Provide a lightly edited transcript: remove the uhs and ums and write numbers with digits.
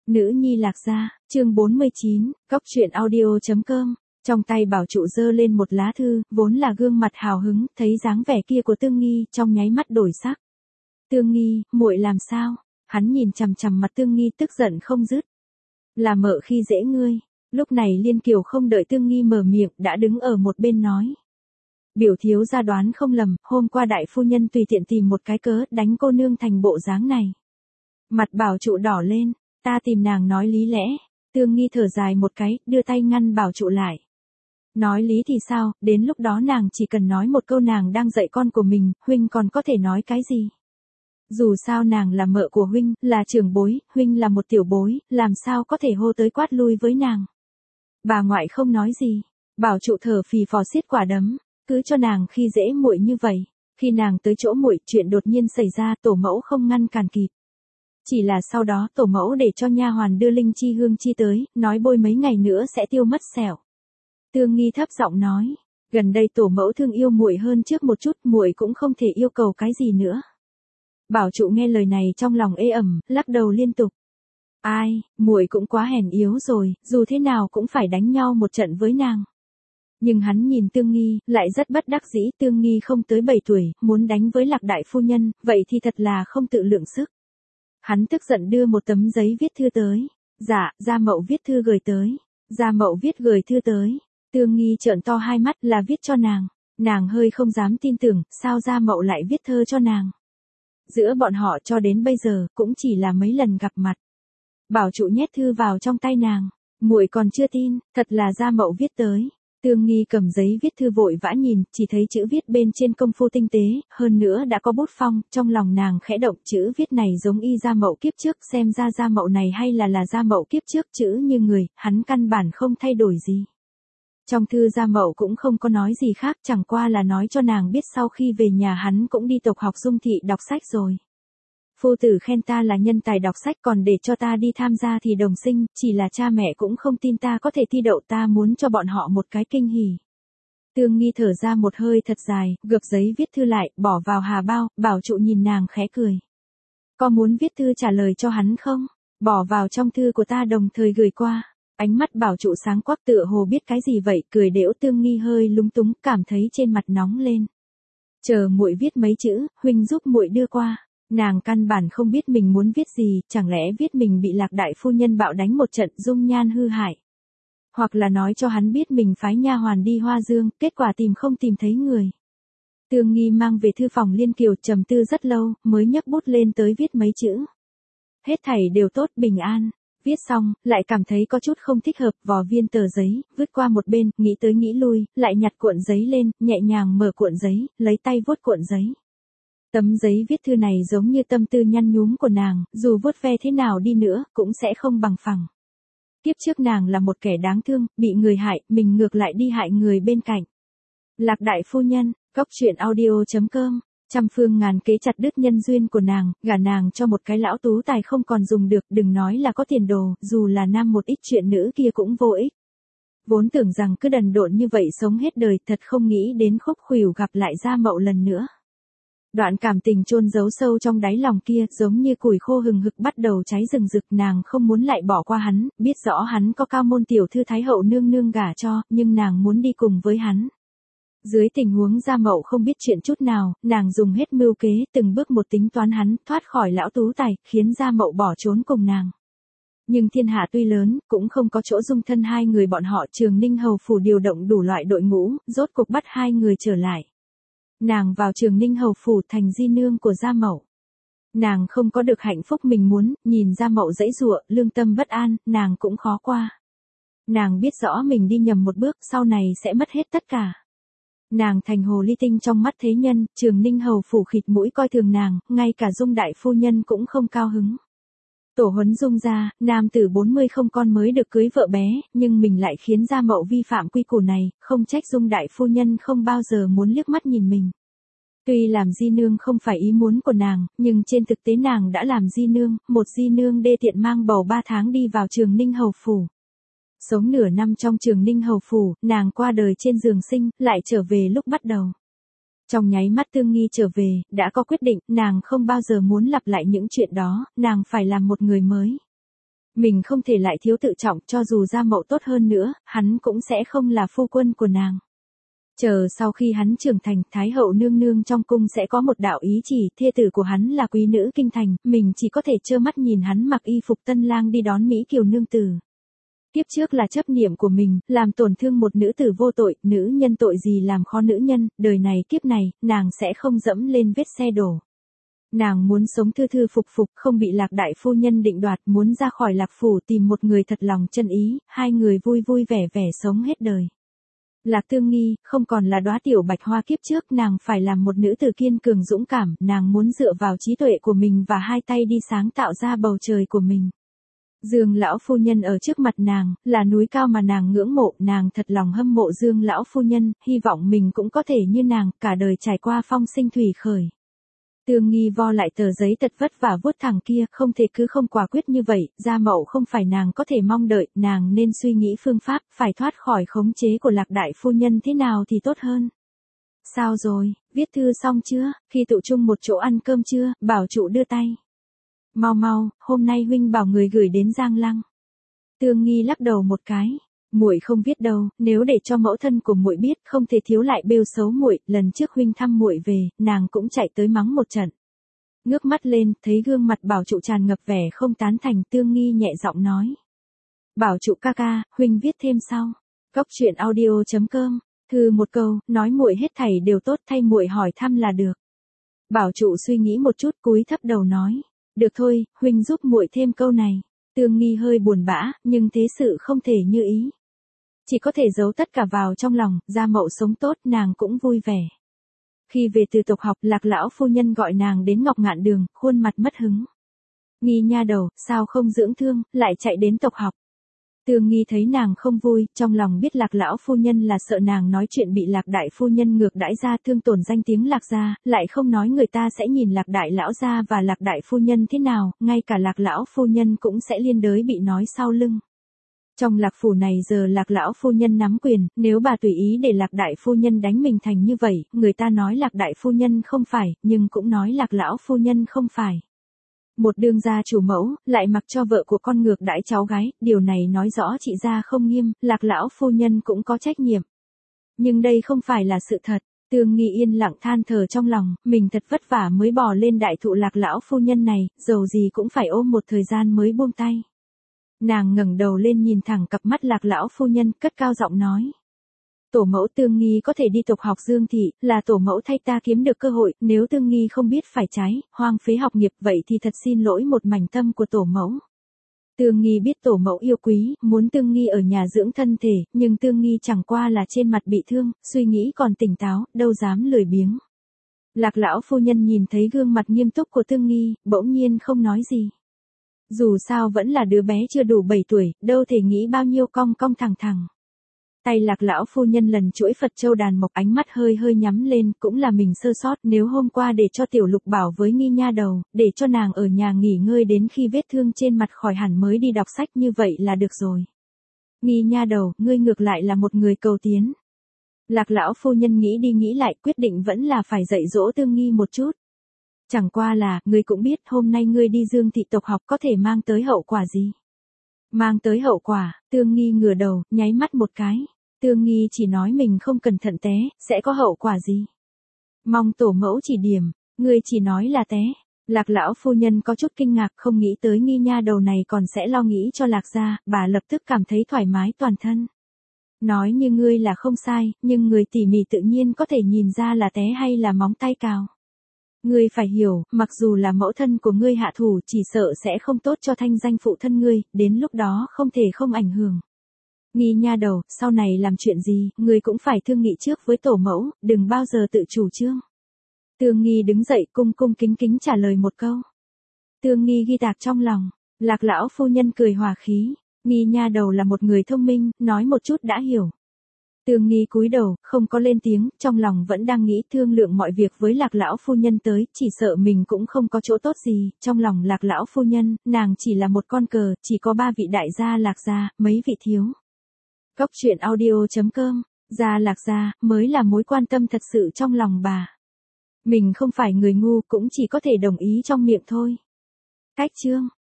Nữ nhi Lạc Gia, chương 49, Cóc truyện audio.com. Trong tay Bảo Trụ giơ lên một lá thư, vốn là gương mặt hào hứng, thấy dáng vẻ kia của Tương Nghi, trong nháy mắt đổi sắc. Tương Nghi, muội làm sao? Hắn nhìn chằm chằm mặt Tương Nghi tức giận không dứt. Là mợ khi dễ ngươi. Lúc này Liên Kiều không đợi Tương Nghi mở miệng, đã đứng ở một bên nói. Biểu thiếu gia đoán không lầm, hôm qua đại phu nhân tùy tiện tìm một cái cớ đánh cô nương thành bộ dáng này. Mặt Bảo Trụ đỏ lên, ta tìm nàng nói lý lẽ. Tương Nghi thở dài một cái, đưa tay ngăn Bảo Trụ lại. Nói lý thì sao, đến lúc đó nàng chỉ cần nói một câu nàng đang dạy con của mình, huynh còn có thể nói cái gì? Dù sao nàng là mợ của huynh, là trưởng bối, huynh là một tiểu bối, làm sao có thể hô tới quát lui với nàng? Bà ngoại không nói gì, Bảo Trụ thở phì phò xiết quả đấm, cứ cho nàng khi dễ muội như vậy. Khi nàng tới chỗ muội, chuyện đột nhiên xảy ra, tổ mẫu không ngăn cản kịp. Chỉ là sau đó tổ mẫu để cho nha hoàn đưa linh chi hương chi tới, nói bôi mấy ngày nữa sẽ tiêu mất sẹo. Tương Nghi thấp giọng nói, gần đây tổ mẫu thương yêu muội hơn trước một chút, muội cũng không thể yêu cầu cái gì nữa. Bảo Trụ nghe lời này trong lòng ê ẩm, lắc đầu liên tục. Ai, muội cũng quá hèn yếu rồi, dù thế nào cũng phải đánh nhau một trận với nàng. Nhưng hắn nhìn Tương Nghi, lại rất bất đắc dĩ, Tương Nghi không tới 7 tuổi, muốn đánh với Lạc đại phu nhân, vậy thì thật là không tự lượng sức. Hắn tức giận đưa một tấm giấy viết thư tới. Dạ, gia mậu viết thư gửi tới. Gia mậu viết gửi thư tới. Tương Nghi trợn to hai mắt, là viết cho nàng. Nàng hơi không dám tin tưởng, sao gia mậu lại viết thơ cho nàng. Giữa bọn họ cho đến bây giờ, cũng chỉ là mấy lần gặp mặt. Bảo Trụ nhét thư vào trong tay nàng. Muội còn chưa tin, thật là gia mậu viết tới. Tương Nghi cầm giấy viết thư vội vã nhìn, chỉ thấy chữ viết bên trên công phu tinh tế, hơn nữa đã có bút phong, trong lòng nàng khẽ động, chữ viết này giống y gia mậu kiếp trước, xem ra gia mậu này hay là gia mậu kiếp trước, chữ như người, hắn căn bản không thay đổi gì. Trong thư gia mậu cũng không có nói gì khác, chẳng qua là nói cho nàng biết sau khi về nhà hắn cũng đi tộc học Dung Thị đọc sách rồi. Phu tử khen ta là nhân tài đọc sách, còn để cho ta đi tham gia thì đồng sinh, chỉ là cha mẹ cũng không tin ta có thể thi đậu, ta muốn cho bọn họ một cái kinh hỉ. Tương Nghi thở ra một hơi thật dài, gập giấy viết thư lại, bỏ vào hà bao, Bảo Trụ nhìn nàng khẽ cười. Có muốn viết thư trả lời cho hắn không? Bỏ vào trong thư của ta đồng thời gửi qua. Ánh mắt Bảo Trụ sáng quắc tựa hồ biết cái gì vậy, cười đễu. Tương Nghi hơi lúng túng, cảm thấy trên mặt nóng lên. Chờ muội viết mấy chữ, huynh giúp muội đưa qua. Nàng căn bản không biết mình muốn viết gì, chẳng lẽ viết mình bị Lạc đại phu nhân bạo đánh một trận, dung nhan hư hại. Hoặc là nói cho hắn biết mình phái nha hoàn đi Hoa Dương, kết quả không tìm thấy người. Tương Nghi mang về thư phòng Liên Kiều, trầm tư rất lâu, mới nhấc bút lên tới viết mấy chữ. Hết thảy đều tốt, bình an. Viết xong, lại cảm thấy có chút không thích hợp, vò viên tờ giấy, vứt qua một bên, nghĩ tới nghĩ lui, lại nhặt cuộn giấy lên, nhẹ nhàng mở cuộn giấy, lấy tay vuốt cuộn giấy. Tấm giấy viết thư này giống như tâm tư nhăn nhúm của nàng, dù vuốt ve thế nào đi nữa, cũng sẽ không bằng phẳng. Kiếp trước nàng là một kẻ đáng thương, bị người hại, mình ngược lại đi hại người bên cạnh. Lạc đại phu nhân, Cóc truyện audio.com. Trăm phương ngàn kế chặt đứt nhân duyên của nàng, gả nàng cho một cái lão tú tài không còn dùng được, đừng nói là có tiền đồ, dù là nam một ít chuyện nữ kia cũng vô ích. Vốn tưởng rằng cứ đần độn như vậy sống hết đời, thật không nghĩ đến khúc khuỷu gặp lại gia mậu lần nữa. Đoạn cảm tình chôn giấu sâu trong đáy lòng kia, giống như củi khô hừng hực bắt đầu cháy rừng rực, nàng không muốn lại bỏ qua hắn, biết rõ hắn có cao môn tiểu thư thái hậu nương nương gả cho, nhưng nàng muốn đi cùng với hắn. Dưới tình huống gia mậu không biết chuyện chút nào, nàng dùng hết mưu kế, từng bước một tính toán hắn, thoát khỏi lão tú tài, khiến gia mậu bỏ trốn cùng nàng. Nhưng thiên hạ tuy lớn, cũng không có chỗ dung thân hai người bọn họ. Trường Ninh hầu phủ điều động đủ loại đội ngũ, rốt cuộc bắt hai người trở lại. Nàng vào Trường Ninh hầu phủ thành di nương của gia mậu. Nàng không có được hạnh phúc mình muốn, nhìn gia mậu giãy giụa, lương tâm bất an, nàng cũng khó qua. Nàng biết rõ mình đi nhầm một bước, sau này sẽ mất hết tất cả. Nàng thành hồ ly tinh trong mắt thế nhân, Trường Ninh hầu phủ khịt mũi coi thường nàng, ngay cả Dung đại phu nhân cũng không cao hứng. Tổ huấn Dung gia, nam tử 40 không con mới được cưới vợ bé, nhưng mình lại khiến gia mậu vi phạm quy củ này, không trách Dung đại phu nhân không bao giờ muốn liếc mắt nhìn mình. Tuy làm di nương không phải ý muốn của nàng, nhưng trên thực tế nàng đã làm di nương, một di nương đê tiện mang bầu 3 tháng đi vào Trường Ninh hầu phủ. Sống nửa năm trong Trường Ninh hầu phủ, nàng qua đời trên giường sinh, lại trở về lúc bắt đầu. Trong nháy mắt Tương Nghi trở về, đã có quyết định, nàng không bao giờ muốn lặp lại những chuyện đó, nàng phải làm một người mới. Mình không thể lại thiếu tự trọng, cho dù Gia Mậu tốt hơn nữa, hắn cũng sẽ không là phu quân của nàng. Chờ sau khi hắn trưởng thành, Thái hậu nương nương trong cung sẽ có một đạo ý chỉ, thê tử của hắn là quý nữ kinh thành, mình chỉ có thể trơ mắt nhìn hắn mặc y phục tân lang đi đón Mỹ Kiều nương tử. Kiếp trước là chấp niệm của mình, làm tổn thương một nữ tử vô tội, nữ nhân tội gì làm khó nữ nhân, đời này kiếp này, nàng sẽ không dẫm lên vết xe đổ. Nàng muốn sống thư thư phục phục, không bị Lạc đại phu nhân định đoạt, muốn ra khỏi Lạc phủ tìm một người thật lòng chân ý, hai người vui vui vẻ vẻ sống hết đời. Lạc Tương Nghi, không còn là đóa tiểu bạch hoa kiếp trước, nàng phải làm một nữ tử kiên cường dũng cảm, nàng muốn dựa vào trí tuệ của mình và hai tay đi sáng tạo ra bầu trời của mình. Dương lão phu nhân ở trước mặt nàng, là núi cao mà nàng ngưỡng mộ, nàng thật lòng hâm mộ Dương lão phu nhân, hy vọng mình cũng có thể như nàng, cả đời trải qua phong sinh thủy khởi. Tương Nghi vo lại tờ giấy tật vất vả vuốt thẳng kia, không thể cứ không quả quyết như vậy, Gia Mậu không phải nàng có thể mong đợi, nàng nên suy nghĩ phương pháp, phải thoát khỏi khống chế của Lạc đại phu nhân thế nào thì tốt hơn. Sao rồi, viết thư xong chưa, khi tụ chung một chỗ ăn cơm chưa, bảo trụ đưa tay. Mau mau, hôm nay huynh bảo người gửi đến Giang Lăng. Tương Nghi lắc đầu một cái. Muội không viết đâu, nếu để cho mẫu thân của muội biết, không thể thiếu lại bêu xấu muội. Lần trước huynh thăm muội về, nàng cũng chạy tới mắng một trận. Ngước mắt lên, thấy gương mặt Bảo trụ tràn ngập vẻ không tán thành, Tương Nghi nhẹ giọng nói. Bảo trụ ca ca, huynh viết thêm sau. Góc truyện audio.com. Thư một câu, nói muội hết thảy đều tốt, thay muội hỏi thăm là được. Bảo trụ suy nghĩ một chút, cúi thấp đầu nói. Được thôi, huynh giúp muội thêm câu này. Tương Nghi hơi buồn bã, nhưng thế sự không thể như ý. Chỉ có thể giấu tất cả vào trong lòng, Gia Mậu sống tốt, nàng cũng vui vẻ. Khi về từ tộc học, Lạc lão phu nhân gọi nàng đến Ngọc Ngạn Đường, khuôn mặt mất hứng. Nghi nha đầu, sao không dưỡng thương, lại chạy đến tộc học. Tương Nghi thấy nàng không vui, trong lòng biết Lạc lão phu nhân là sợ nàng nói chuyện bị Lạc đại phu nhân ngược đãi ra, thương tổn danh tiếng Lạc gia, lại không nói người ta sẽ nhìn Lạc đại lão gia và Lạc đại phu nhân thế nào, ngay cả Lạc lão phu nhân cũng sẽ liên đới bị nói sau lưng. Trong Lạc phủ này giờ Lạc lão phu nhân nắm quyền, nếu bà tùy ý để Lạc đại phu nhân đánh mình thành như vậy, người ta nói Lạc đại phu nhân không phải, nhưng cũng nói Lạc lão phu nhân không phải. Một đương gia chủ mẫu, lại mặc cho vợ của con ngược đãi cháu gái, điều này nói rõ chị gia không nghiêm, Lạc lão phu nhân cũng có trách nhiệm. Nhưng đây không phải là sự thật, Tương Nghi yên lặng than thở trong lòng, mình thật vất vả mới bò lên đại thụ Lạc lão phu nhân này, dầu gì cũng phải ôm một thời gian mới buông tay. Nàng ngẩng đầu lên nhìn thẳng cặp mắt Lạc lão phu nhân, cất cao giọng nói. Tổ mẫu Tương Nghi có thể đi tộc học Dương thị, là tổ mẫu thay ta kiếm được cơ hội, nếu Tương Nghi không biết phải trái, hoang phế học nghiệp vậy thì thật xin lỗi một mảnh tâm của tổ mẫu. Tương Nghi biết tổ mẫu yêu quý, muốn Tương Nghi ở nhà dưỡng thân thể, nhưng Tương Nghi chẳng qua là trên mặt bị thương, suy nghĩ còn tỉnh táo, đâu dám lười biếng. Lạc lão phu nhân nhìn thấy gương mặt nghiêm túc của Tương Nghi, bỗng nhiên không nói gì. Dù sao vẫn là đứa bé chưa đủ 7 tuổi, đâu thể nghĩ bao nhiêu cong cong thẳng thẳng. Tay Lạc lão phu nhân lần chuỗi Phật châu đàn mộc, ánh mắt hơi hơi nhắm lên, cũng là mình sơ sót, nếu hôm qua để cho Tiểu Lục bảo với Nghi nha đầu, để cho nàng ở nhà nghỉ ngơi đến khi vết thương trên mặt khỏi hẳn mới đi đọc sách, như vậy là được rồi. Nghi nha đầu, ngươi ngược lại là một người cầu tiến. Lạc lão phu nhân nghĩ đi nghĩ lại, quyết định vẫn là phải dạy dỗ Tương Nghi một chút. Chẳng qua là, ngươi cũng biết, hôm nay ngươi đi Dương thị tộc học có thể mang tới hậu quả gì. Mang tới hậu quả, Tương Nghi ngửa đầu, nháy mắt một cái. Tương Nghi chỉ nói mình không cẩn thận té, sẽ có hậu quả gì. Mong tổ mẫu chỉ điểm, ngươi chỉ nói là té. Lạc lão phu nhân có chút kinh ngạc, không nghĩ tới Nghi nha đầu này còn sẽ lo nghĩ cho Lạc gia, bà lập tức cảm thấy thoải mái toàn thân. Nói như ngươi là không sai, nhưng người tỉ mỉ tự nhiên có thể nhìn ra là té hay là móng tay cào. Ngươi phải hiểu, mặc dù là mẫu thân của ngươi hạ thủ, chỉ sợ sẽ không tốt cho thanh danh phụ thân ngươi, đến lúc đó không thể không ảnh hưởng. Nghi nha đầu, sau này làm chuyện gì, ngươi cũng phải thương nghị trước với tổ mẫu, đừng bao giờ tự chủ trương. Tương Nghi đứng dậy, cung cung kính kính trả lời một câu. Tương Nghi ghi tạc trong lòng, Lạc lão phu nhân cười hòa khí, Nghi nha đầu là một người thông minh, nói một chút đã hiểu. Tương Nghi cúi đầu, không có lên tiếng, trong lòng vẫn đang nghĩ thương lượng mọi việc với Lạc lão phu nhân tới, chỉ sợ mình cũng không có chỗ tốt gì, trong lòng Lạc lão phu nhân, nàng chỉ là một con cờ, chỉ có 3 vị đại gia Lạc gia, mấy vị thiếu. Góc truyện audio.com, gia Lạc gia, mới là mối quan tâm thật sự trong lòng bà. Mình không phải người ngu, cũng chỉ có thể đồng ý trong miệng thôi. Cách chương.